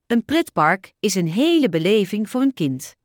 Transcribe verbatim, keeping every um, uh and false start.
Een pretpark is een hele beleving voor een kind.